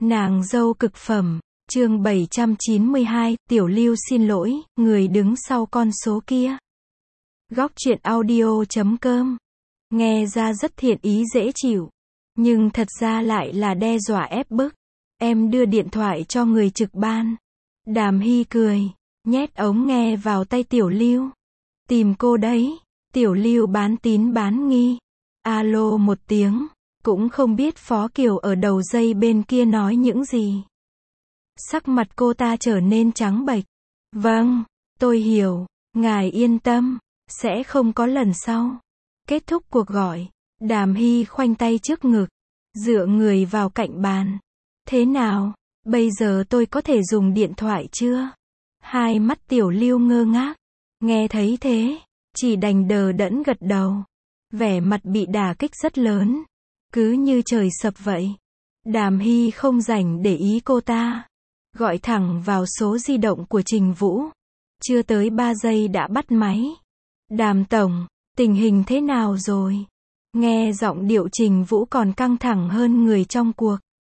Nàng dâu cực phẩm, chương 792, Tiểu Lưu xin lỗi, người đứng sau con số kia. Góc truyện audio.com. Nghe ra rất thiện ý dễ chịu, nhưng thật ra lại là đe dọa ép bức. Em đưa điện thoại cho người trực ban. Đàm Hy cười, nhét ống nghe vào tay Tiểu Lưu. Tìm cô đấy. Tiểu Lưu bán tín bán nghi. Alo một tiếng, cũng không biết Phó Kiều ở đầu dây bên kia nói những gì. Sắc mặt cô ta trở nên trắng bệch. Vâng, tôi hiểu, ngài yên tâm, sẽ không có lần sau. Kết thúc cuộc gọi, Đàm Hy khoanh tay trước ngực, dựa người vào cạnh bàn. Thế nào, bây giờ tôi có thể dùng điện thoại chưa? Hai mắt Tiểu Lưu ngơ ngác, nghe thấy thế, chỉ đành đờ đẫn gật đầu. Vẻ mặt bị đả kích rất lớn, cứ như trời sập vậy. Đàm Hy không rảnh để ý cô ta, gọi thẳng vào số di động của Trình Vũ. Chưa tới 3 giây đã bắt máy. Đàm tổng, tình hình thế nào rồi? Nghe giọng điệu Trình Vũ còn căng thẳng hơn người trong cuộc.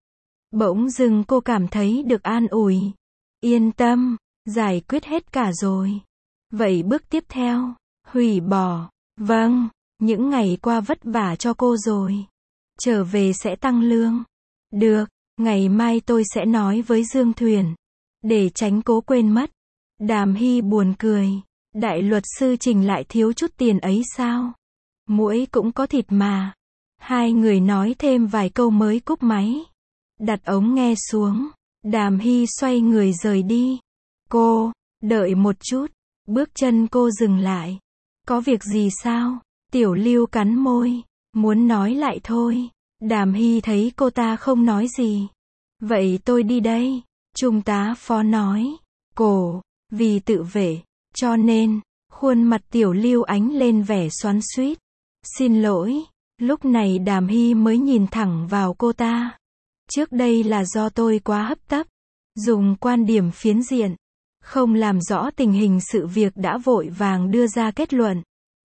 Bỗng dưng cô cảm thấy được an ủi. Yên tâm, giải quyết hết cả rồi. Vậy bước tiếp theo, hủy bỏ. Vâng, những ngày qua vất vả cho cô rồi. Trở về sẽ tăng lương. Được, ngày mai tôi sẽ nói với Dương Thuyền, để tránh cố quên mất. Đàm Hy buồn cười. Đại luật sư Trình lại thiếu chút tiền ấy sao? Muỗi cũng có thịt mà. Hai người nói thêm vài câu mới cúp máy. Đặt ống nghe xuống, Đàm Hy xoay người rời đi. Cô, đợi một chút. Bước chân cô dừng lại. Có việc gì sao? Tiểu Lưu cắn môi, muốn nói lại thôi. Đàm Hy thấy cô ta không nói gì. Vậy tôi đi đây. Trung tá Phó nói. Cổ, vì tự vệ, cho nên, khuôn mặt Tiểu Lưu ánh lên vẻ xoắn xuýt. Xin lỗi. Lúc này Đàm Hy mới nhìn thẳng vào cô ta. Trước đây là do tôi quá hấp tấp, dùng quan điểm phiến diện, không làm rõ tình hình sự việc đã vội vàng đưa ra kết luận.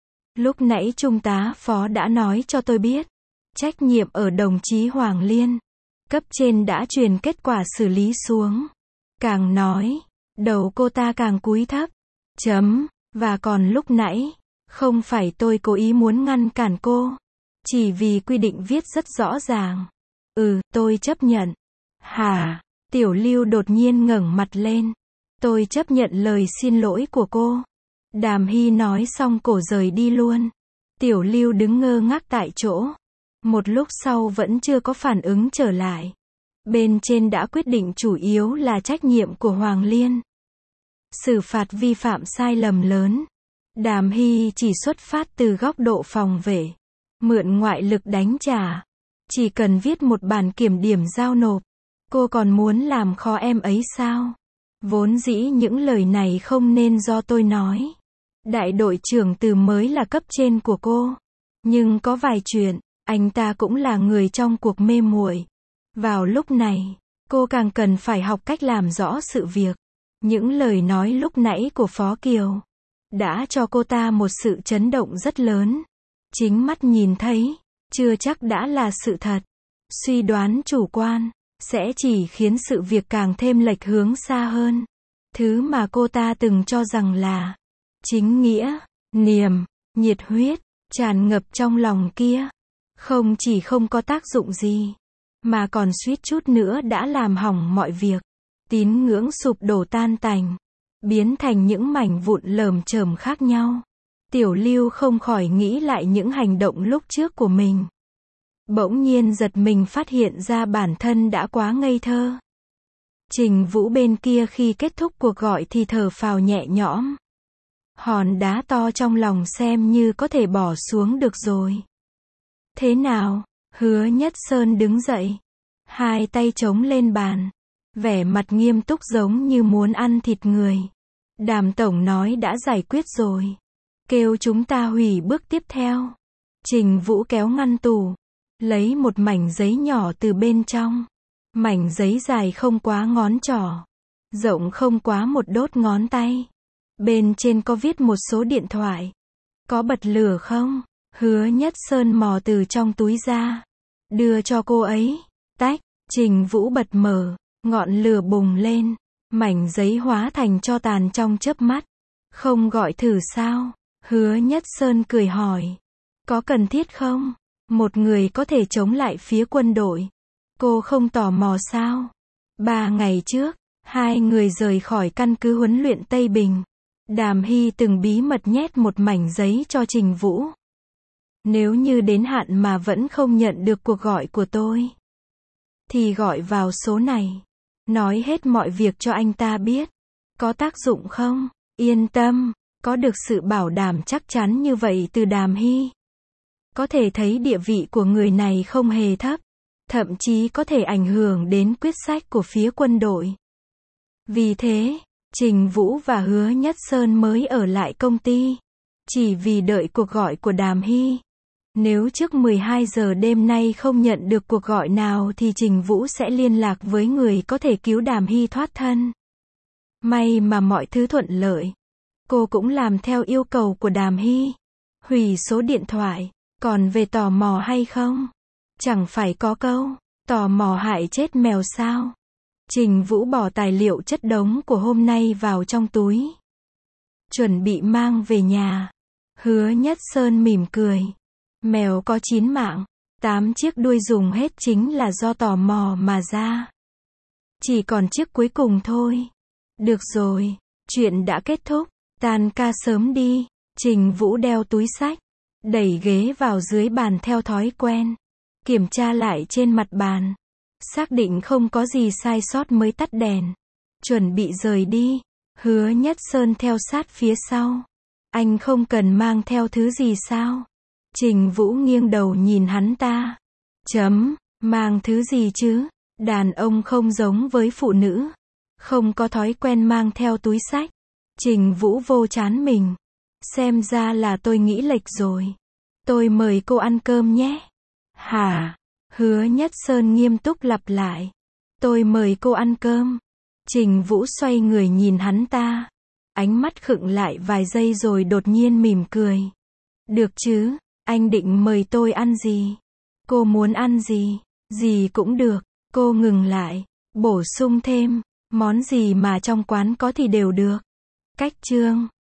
Lúc nãy Trung tá Phó đã nói cho tôi biết, trách nhiệm ở đồng chí Hoàng Liên. Cấp trên đã truyền kết quả xử lý xuống. Càng nói, đầu cô ta càng cúi thấp. Và còn lúc nãy, không phải tôi cố ý muốn ngăn cản cô. Chỉ vì quy định viết rất rõ ràng. Tôi chấp nhận. Hả? Tiểu Lưu đột nhiên ngẩng mặt lên. Tôi chấp nhận lời xin lỗi của cô. Đàm Hy nói xong cổ rời đi luôn. Tiểu Lưu đứng ngơ ngác tại chỗ. Một lúc sau vẫn chưa có phản ứng trở lại. Bên trên đã quyết định chủ yếu là trách nhiệm của Hoàng Liên. Xử phạt vi phạm sai lầm lớn. Đàm Hy chỉ xuất phát từ góc độ phòng vệ. Mượn ngoại lực đánh trả. Chỉ cần viết một bản kiểm điểm giao nộp. Cô còn muốn làm khó em ấy sao? Vốn dĩ những lời này không nên do tôi nói. Đại đội trưởng Từ mới là cấp trên của cô. Nhưng có vài chuyện, anh ta cũng là người trong cuộc mê muội. Vào lúc này, cô càng cần phải học cách làm rõ sự việc. Những lời nói lúc nãy của Phó Kiều đã cho cô ta một sự chấn động rất lớn. Chính mắt nhìn thấy, chưa chắc đã là sự thật. Suy đoán chủ quan sẽ chỉ khiến sự việc càng thêm lệch hướng xa hơn. Thứ mà cô ta từng cho rằng là chính nghĩa, niềm, nhiệt huyết, tràn ngập trong lòng kia, không chỉ không có tác dụng gì, mà còn suýt chút nữa đã làm hỏng mọi việc. Tín ngưỡng sụp đổ tan tành, biến thành những mảnh vụn lởm chởm khác nhau. Tiểu Lưu không khỏi nghĩ lại những hành động lúc trước của mình. Bỗng nhiên giật mình phát hiện ra bản thân đã quá ngây thơ. Trình Vũ bên kia khi kết thúc cuộc gọi thì thở phào nhẹ nhõm. Hòn đá to trong lòng xem như có thể bỏ xuống được rồi. Thế nào? Hứa Nhất Sơn đứng dậy. Hai tay chống lên bàn. Vẻ mặt nghiêm túc giống như muốn ăn thịt người. Đàm tổng nói đã giải quyết rồi. Kêu chúng ta hủy bước tiếp theo. Trình Vũ kéo ngăn tủ. Lấy một mảnh giấy nhỏ từ bên trong. Mảnh giấy dài không quá ngón trỏ. Rộng không quá một đốt ngón tay. Bên trên có viết một số điện thoại. Có bật lửa không? Hứa Nhất Sơn mò từ trong túi ra. Đưa cho cô ấy. Tách. Trình Vũ bật mở, ngọn lửa bùng lên, mảnh giấy hóa thành tro tàn trong chớp mắt. Không gọi thử sao? Hứa Nhất Sơn cười hỏi. Có cần thiết không? Một người có thể chống lại phía quân đội. Cô không tò mò sao? 3 ngày trước, hai người rời khỏi căn cứ huấn luyện Tây Bình. Đàm Hy từng bí mật nhét một mảnh giấy cho Trình Vũ. Nếu như đến hạn mà vẫn không nhận được cuộc gọi của tôi, thì gọi vào số này. Nói hết mọi việc cho anh ta biết. Có tác dụng không? Yên tâm, có được sự bảo đảm chắc chắn như vậy từ Đàm Hy. Có thể thấy địa vị của người này không hề thấp. Thậm chí có thể ảnh hưởng đến quyết sách của phía quân đội. Vì thế, Trình Vũ và Hứa Nhất Sơn mới ở lại công ty. Chỉ vì đợi cuộc gọi của Đàm Hy. Nếu trước 12 giờ đêm nay không nhận được cuộc gọi nào thì Trình Vũ sẽ liên lạc với người có thể cứu Đàm Hy thoát thân. May mà mọi thứ thuận lợi. Cô cũng làm theo yêu cầu của Đàm Hy. Hủy số điện thoại. Còn về tò mò hay không? Chẳng phải có câu, tò mò hại chết mèo sao? Trình Vũ bỏ tài liệu chất đống của hôm nay vào trong túi. Chuẩn bị mang về nhà. Hứa Nhất Sơn mỉm cười. Mèo có 9 mạng, 8 chiếc đuôi dùng hết chính là do tò mò mà ra. Chỉ còn chiếc cuối cùng thôi. Được rồi, chuyện đã kết thúc, tan ca sớm đi. Trình Vũ đeo túi xách, đẩy ghế vào dưới bàn theo thói quen. Kiểm tra lại trên mặt bàn. Xác định không có gì sai sót mới tắt đèn. Chuẩn bị rời đi. Hứa Nhất Sơn theo sát phía sau. Anh không cần mang theo thứ gì sao? Trình Vũ nghiêng đầu nhìn hắn ta. Mang thứ gì chứ? Đàn ông không giống với phụ nữ. Không có thói quen mang theo túi xách. Trình Vũ vô trán mình. Xem ra là tôi nghĩ lệch rồi. Tôi mời cô ăn cơm nhé. Hả? Hứa Nhất Sơn nghiêm túc lặp lại. Tôi mời cô ăn cơm. Trình Vũ xoay người nhìn hắn ta. Ánh mắt khựng lại vài giây rồi đột nhiên mỉm cười. Được chứ, anh định mời tôi ăn gì? Cô muốn ăn gì? Gì cũng được. Cô ngừng lại, bổ sung thêm. Món gì mà trong quán có thì đều được. Cách chương